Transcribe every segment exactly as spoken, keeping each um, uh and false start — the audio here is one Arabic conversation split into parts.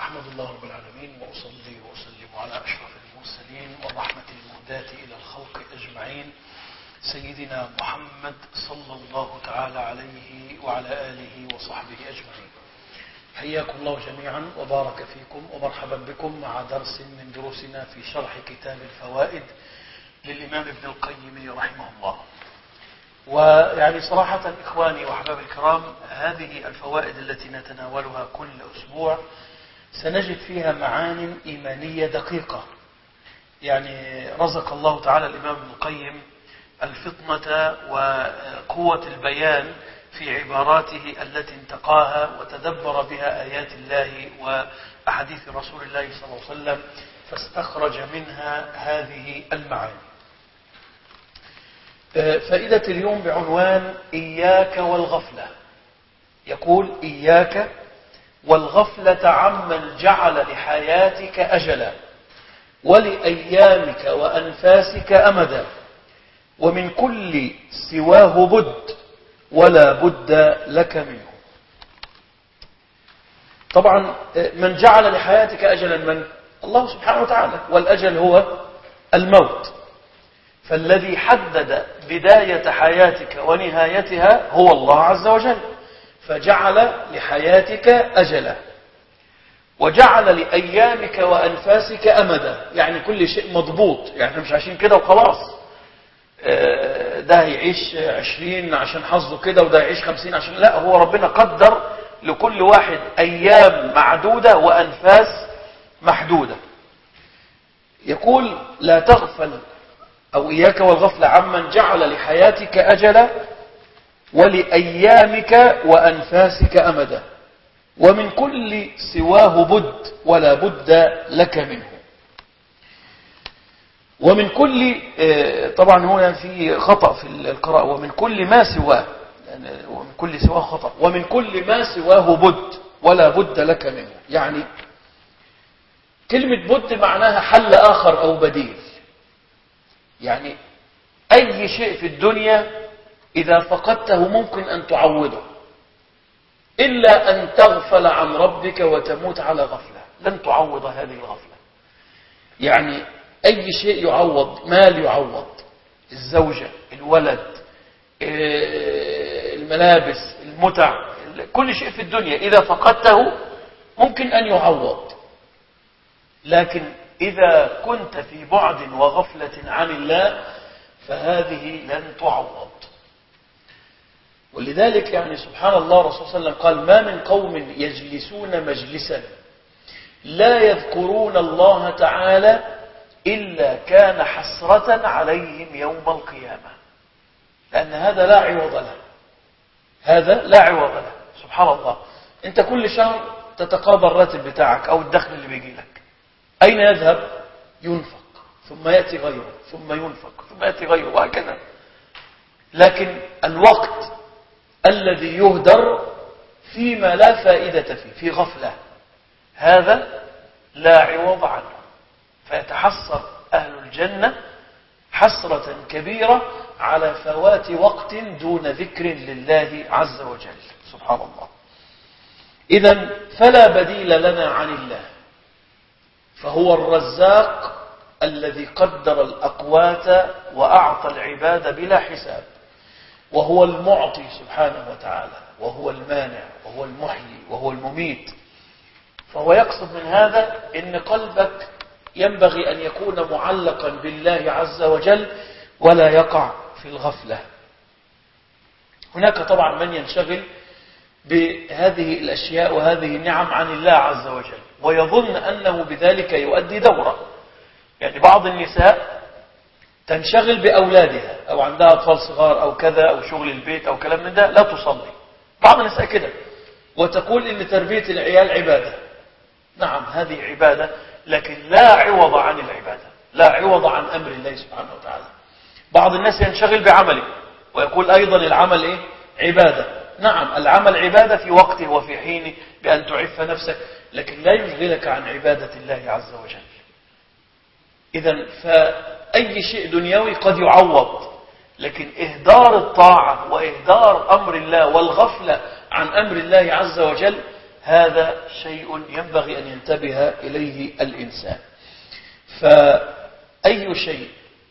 أحمد الله رب العالمين وأصلي وأسلم على أشرف المرسلين والرحمة المهداة إلى الخلق أجمعين سيدنا محمد صلى الله تعالى عليه وعلى آله وصحبه أجمعين. حياكم الله جميعا وبارك فيكم ومرحبا بكم مع درس من دروسنا في شرح كتاب الفوائد للإمام ابن القيم رحمه الله. ويعني صراحة إخواني وأحباب الكرام، هذه الفوائد التي نتناولها كل أسبوع سنجد فيها معان إيمانية دقيقة. يعني رزق الله تعالى الإمام ابن القيم الفطنة وقوة البيان في عباراته التي انتقاها وتدبر بها آيات الله وأحاديث رسول الله صلى الله عليه وسلم فاستخرج منها هذه المعاني. فائدة اليوم بعنوان إياك والغفلة. يقول: إياك والغفلة عمن جعل لحياتك أجلا ولأيامك وأنفاسك أمدا ومن كل سواه بد ولا بد لك منه. طبعا من جعل لحياتك أجلا من؟ الله سبحانه وتعالى، والأجل هو الموت. فالذي حدد بداية حياتك ونهايتها هو الله عز وجل، فجعل لحياتك أجلا وجعل لأيامك وأنفاسك أمدا، يعني كل شيء مضبوط. يعني مش عايشين كده وخلاص، ده يعيش عشرين عشان حظه كده وده يعيش خمسين عشان لا، هو ربنا قدر لكل واحد أيام معدودة وأنفاس محدودة. يقول: لا تغفل أو إياك والغفلة عمن جعل لحياتك أجلا ولأيامك وأنفاسك أمدا ومن كل سواه بد ولا بد لك منه. ومن كل، طبعا هنا في خطأ في القراءة، ومن كل ما سواه، ومن كل سواه خطأ، ومن كل ما سواه بد ولا بد لك منه. يعني كلمة بد معناها حل آخر أو بديل. يعني أي شيء في الدنيا إذا فقدته ممكن أن تعوضه، إلا أن تغفل عن ربك وتموت على غفلة، لن تعوض هذه الغفلة. يعني أي شيء يعوض، مال يعوض، الزوجة، الولد، الملابس، المتع، كل شيء في الدنيا إذا فقدته ممكن أن يعوض. لكن إذا كنت في بعد وغفلة عن الله فهذه لن تعوض. ولذلك يعني سبحان الله، الرسول صلى الله عليه وسلم قال: ما من قوم يجلسون مجلسا لا يذكرون الله تعالى إلا كان حسرة عليهم يوم القيامة. لأن هذا لا عوض له، هذا لا عوض له. سبحان الله، أنت كل شهر تتقاضى الراتب بتاعك أو الدخل اللي بيجي لك، أين يذهب؟ ينفق، ثم يأتي غيره، ثم ينفق، ثم يأتي غيره، وهكذا. لكن الوقت الذي يهدر فيما لا فائدة فيه، في غفلة، هذا لا عوض عنه. فيتحسر أهل الجنة حسرة كبيرة على فوات وقت دون ذكر لله عز وجل. سبحان الله. إذن فلا بديل لنا عن الله، فهو الرزاق الذي قدر الأقوات وأعطى العباد بلا حساب، وهو المعطي سبحانه وتعالى، وهو المانع، وهو المحيي، وهو المميت. فهو يقصد من هذا إن قلبك ينبغي أن يكون معلقا بالله عز وجل ولا يقع في الغفلة. هناك طبعا من ينشغل بهذه الأشياء وهذه النعم عن الله عز وجل ويظن أنه بذلك يؤدي دورة. يعني بعض النساء تنشغل بأولادها أو عندها أطفال صغار أو كذا أو شغل البيت أو كلام من ده، لا تصلي. بعض النساء كده، وتقول إن تربية العيال عبادة. نعم، هذه عبادة، لكن لا عوض عن العبادة، لا عوض عن أمر الله سبحانه وتعالى. بعض الناس ينشغل بعمله ويقول أيضا العمل إيه؟ عبادة. نعم، العمل عبادة في وقته وفي حينه بأن تعف نفسك، لكن لا يشغلك عن عبادة الله عز وجل. إذن فأي شيء دنيوي قد يعوض، لكن إهدار الطاعة وإهدار أمر الله والغفلة عن أمر الله عز وجل هذا شيء ينبغي أن ينتبه إليه الإنسان. فأي شيء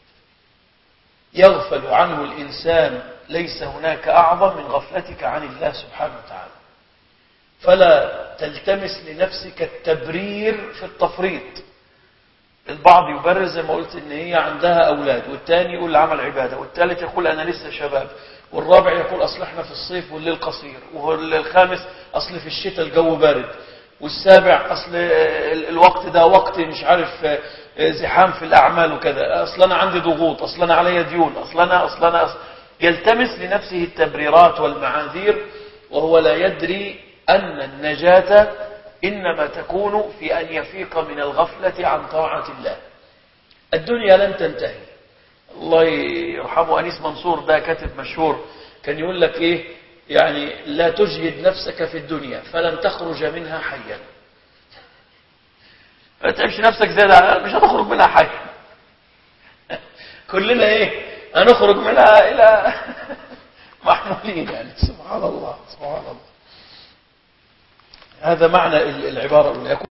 يغفل عنه الإنسان ليس هناك أعظم من غفلتك عن الله سبحانه وتعالى. فلا تلتمس لنفسك التبرير في التفريط. البعض يبرر زي ما قلت ان هي عندها أولاد، والتاني يقول عمل عبادة، والثالث يقول أنا لسه شباب، والرابع يقول أصل احنا في الصيف والليل قصير، والخامس أصل في الشتاء الجو بارد، والسابع أصل الوقت ده وقت مش عارف زحام في الأعمال وكذا، أصل أنا عندي ضغوط، أصل أنا علي ديون، أصل أنا أصل أنا أصل يلتمس لنفسه التبريرات والمعاذير، وهو لا يدري أن النجاة إنما تكون في أن يفيق من الغفلة عن طاعة الله. الدنيا لن تنتهي. الله يرحمه أنيس منصور، ده كاتب مشهور، كان يقول لك إيه يعني لا تجهد نفسك في الدنيا فلن تخرج منها حيا. ما تعبش نفسك زيادة، مش هتخرج منها حيا. كلنا إيه هنخرج منها إلى محمولين يعني. سبحان الله سبحان الله. هذا معنى العبارة الأولى.